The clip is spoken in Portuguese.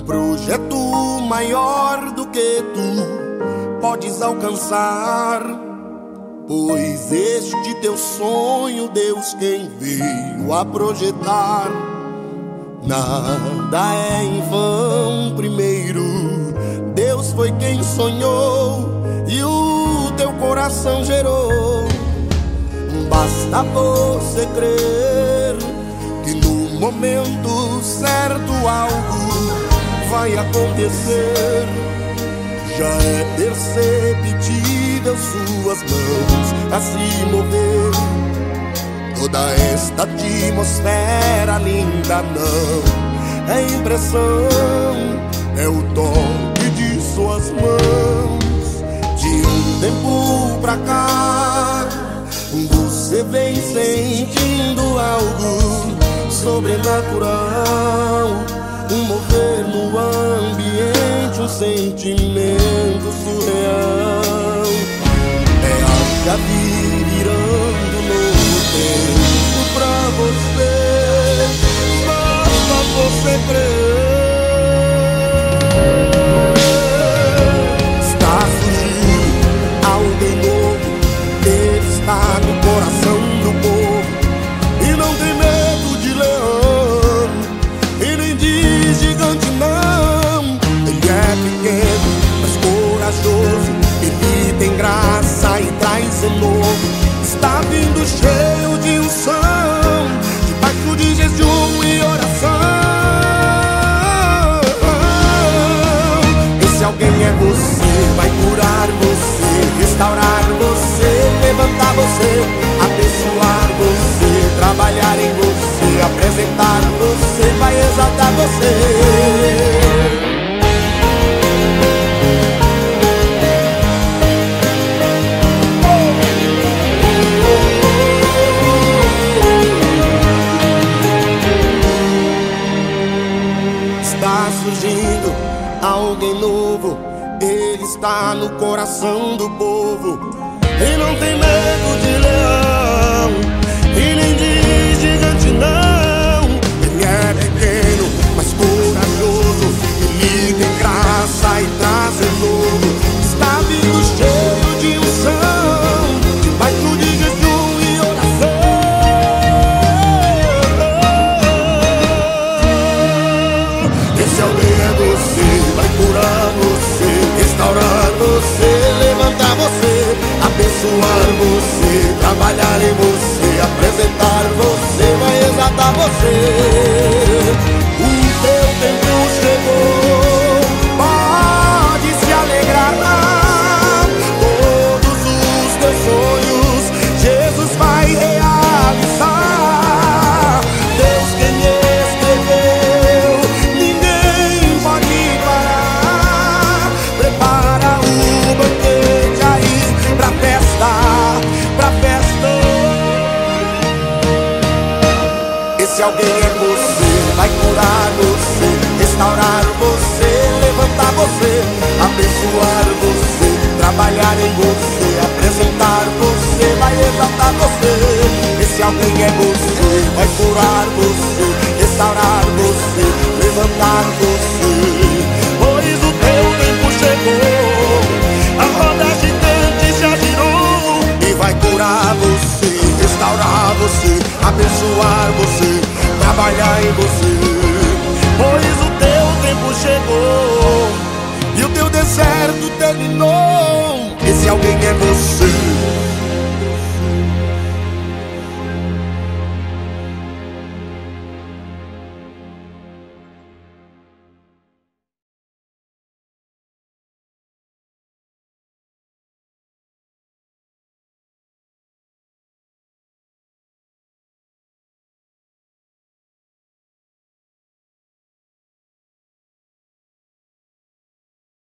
projeto maior do que tu podes alcançar, pois este teu sonho Deus quem veio a projetar. Nada é em vão, primeiro Deus foi quem sonhou e o teu coração gerou. Basta você crer que no momento certo algo vai acontecer. Já é perceptível suas mãos a se mover. Toda esta atmosfera linda não é impressão, é o toque de suas mãos. De um tempo pra cá você vem sentindo algo sobrenatural, um mover no ambiente, um sentimento surreal. É a chave virando novo tempo pra você, basta você crer. Está surgindo alguém novo, ele está no coração do povo e não tem medo de leão e nem de gigante não. Ele é pequeno, mas corajoso, ele tem graça e traz novo. Está vindo cheio de unção, debaixo de jejum e oração. Esse alguém é você, vai curar você, restaurar você, levantar você, abençoar você, trabalhar em você, apresentar você, vai exaltar você. Está surgindo alguém novo, ele está no coração do povo e não tem medo de leão e nem de gigante não. Ele é pequeno, mas corajoso, ele tem graça e traz novo. Está vindo cheio de unção, debaixo de jejum e oração. Esse alguém é você, vai curar você, restaurar você, levantar você, abençoar você, trabalhar em você, apresentar você, vai exaltar você. O teu tempo chegou, pode se alegrar. Todos os teus sonhos Jesus vai realizar. Deus quem escreveu, ninguém pode parar. Prepara o banquete aí pra festa, pra festa. Esse alguém é você, vai curar você, restaurar você, levantar você, abençoar você, trabalhar em você, apresentar você, vai exaltar você. Esse alguém é você, vai curar você, restaurar você, levantar você. Pois o teu tempo chegou, a roda gigante já girou e vai curar você, restaurar você, abençoar você, trabalhar em você. Pois o teu tempo chegou e o teu deserto terminou.